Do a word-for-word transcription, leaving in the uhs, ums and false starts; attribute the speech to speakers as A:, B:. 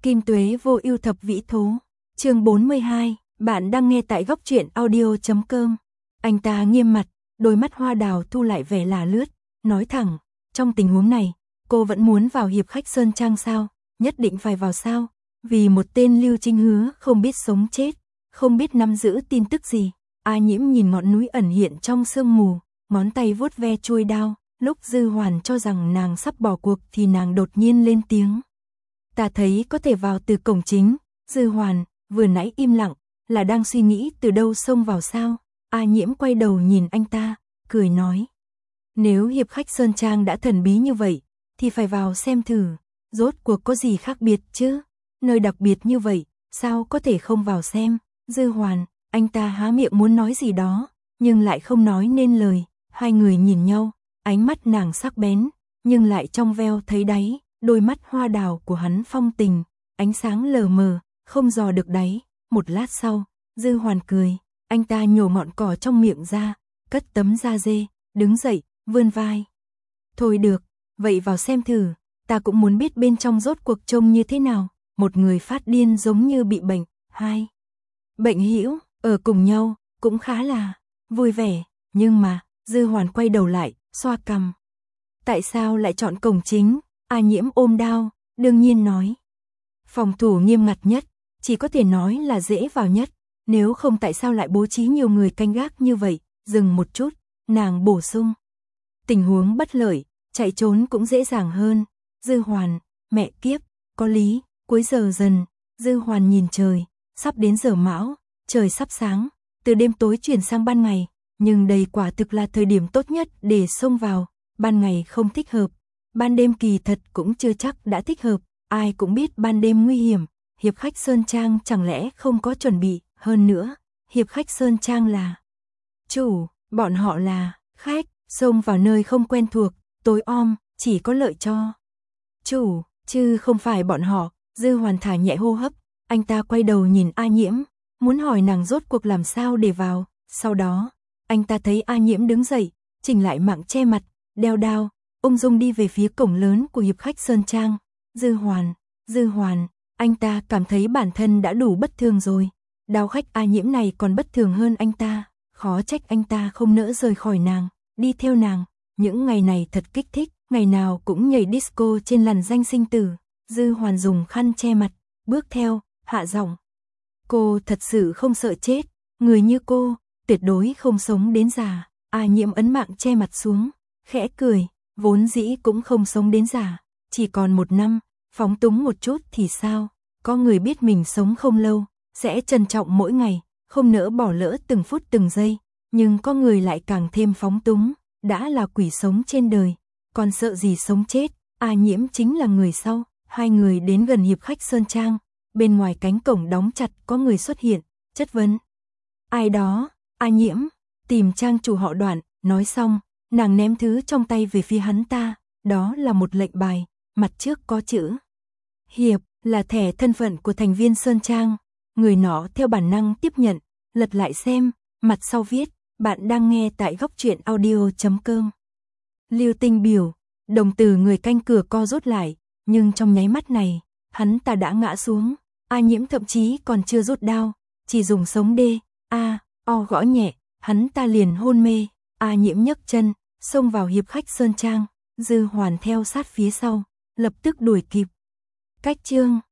A: Kim Tuế vô ưu thập vĩ thố. Chương bốn mươi hai, bạn đang nghe tại góc truyện audio chấm com. Anh ta nghiêm mặt, đôi mắt hoa đào thu lại vẻ là lướt, nói thẳng, trong tình huống này, cô vẫn muốn vào hiệp khách Sơn Trang sao? Nhất định phải vào sao? Vì một tên Lưu Trinh Hứa không biết sống chết, không biết nắm giữ tin tức gì. A Nhiễm nhìn ngọn núi ẩn hiện trong sương mù, ngón tay vuốt ve chuôi đao, lúc Dư Hoàn cho rằng nàng sắp bỏ cuộc thì nàng đột nhiên lên tiếng. Ta thấy có thể vào từ cổng chính. Dư Hoàn, vừa nãy im lặng, là đang suy nghĩ từ đâu xông vào sao? A Nhiễm quay đầu nhìn anh ta, cười nói. Nếu hiệp khách Sơn Trang đã thần bí như vậy, thì phải vào xem thử, rốt cuộc có gì khác biệt chứ? Nơi đặc biệt như vậy, sao có thể không vào xem? Dư Hoàn, anh ta há miệng muốn nói gì đó, nhưng lại không nói nên lời. Hai người nhìn nhau, ánh mắt nàng sắc bén, nhưng lại trong veo thấy đáy. Đôi mắt hoa đào của hắn phong tình, ánh sáng lờ mờ, không dò được đáy. Một lát sau, Dư Hoàn cười, anh ta nhổ ngọn cỏ trong miệng ra, cất tấm da dê, đứng dậy, vươn vai. Thôi được, vậy vào xem thử, ta cũng muốn biết bên trong rốt cuộc trông như thế nào. Một người phát điên giống như bị bệnh, hai bệnh hữu ở cùng nhau, cũng khá là vui vẻ, nhưng mà, Dư Hoàn quay đầu lại, xoa cằm. Tại sao lại chọn cổng chính? A Nhiễm ôm đao, đương nhiên nói. Phòng thủ nghiêm ngặt nhất, chỉ có thể nói là dễ vào nhất, nếu không tại sao lại bố trí nhiều người canh gác như vậy? Dừng một chút, nàng bổ sung. Tình huống bất lợi, chạy trốn cũng dễ dàng hơn. Dư Hoàn, mẹ kiếp, có lý. Cuối giờ dần, Dư Hoàn nhìn trời, sắp đến giờ mão, trời sắp sáng, từ đêm tối chuyển sang ban ngày, nhưng đây quả thực là thời điểm tốt nhất để xông vào. Ban ngày không thích hợp, ban đêm kỳ thật cũng chưa chắc đã thích hợp. Ai cũng biết ban đêm nguy hiểm, hiệp khách Sơn Trang chẳng lẽ không có chuẩn bị. Hơn nữa, hiệp khách Sơn Trang là chủ, bọn họ là khách, xông vào nơi không quen thuộc, tối om, chỉ có lợi cho chủ, chứ không phải bọn họ. Dư Hoàn thả nhẹ hô hấp, anh ta quay đầu nhìn A Nhiễm, muốn hỏi nàng rốt cuộc làm sao để vào. Sau đó, anh ta thấy A Nhiễm đứng dậy, chỉnh lại mạng che mặt, đeo đao, ung dung đi về phía cổng lớn của hiệp khách Sơn Trang. Dư Hoàn, Dư Hoàn, anh ta cảm thấy bản thân đã đủ bất thường rồi. Đao khách A Nhiễm này còn bất thường hơn anh ta, khó trách anh ta không nỡ rời khỏi nàng, đi theo nàng. Những ngày này thật kích thích, ngày nào cũng nhảy disco trên làn danh sinh tử. Dư Hoàn dùng khăn che mặt, bước theo, hạ giọng. Cô thật sự không sợ chết, người như cô, tuyệt đối không sống đến già. A Nhiễm ấn mạng che mặt xuống, khẽ cười, vốn dĩ cũng không sống đến già, chỉ còn một năm, phóng túng một chút thì sao? Có người biết mình sống không lâu, sẽ trân trọng mỗi ngày, không nỡ bỏ lỡ từng phút từng giây, nhưng có người lại càng thêm phóng túng, đã là quỷ sống trên đời, còn sợ gì sống chết. A Nhiễm chính là người sau. Hai người đến gần hiệp khách Sơn Trang, bên ngoài cánh cổng đóng chặt có người xuất hiện, chất vấn. Ai đó? A Nhiễm, tìm trang chủ họ Đoạn. Nói xong, nàng ném thứ trong tay về phía hắn ta, đó là một lệnh bài, mặt trước có chữ hiệp, là thẻ thân phận của thành viên Sơn Trang. Người nọ theo bản năng tiếp nhận, lật lại xem, mặt sau viết, bạn đang nghe tại góc truyện audio chấm com. Lưu Tinh biểu, đồng tử người canh cửa co rút lại. Nhưng trong nháy mắt này, hắn ta đã ngã xuống. A Nhiễm thậm chí còn chưa rút đao, chỉ dùng sống đê, a, o gõ nhẹ, hắn ta liền hôn mê. A Nhiễm nhấc chân, xông vào hiệp khách Sơn Trang. Dư Hoàn theo sát phía sau, lập tức đuổi kịp. Cách chương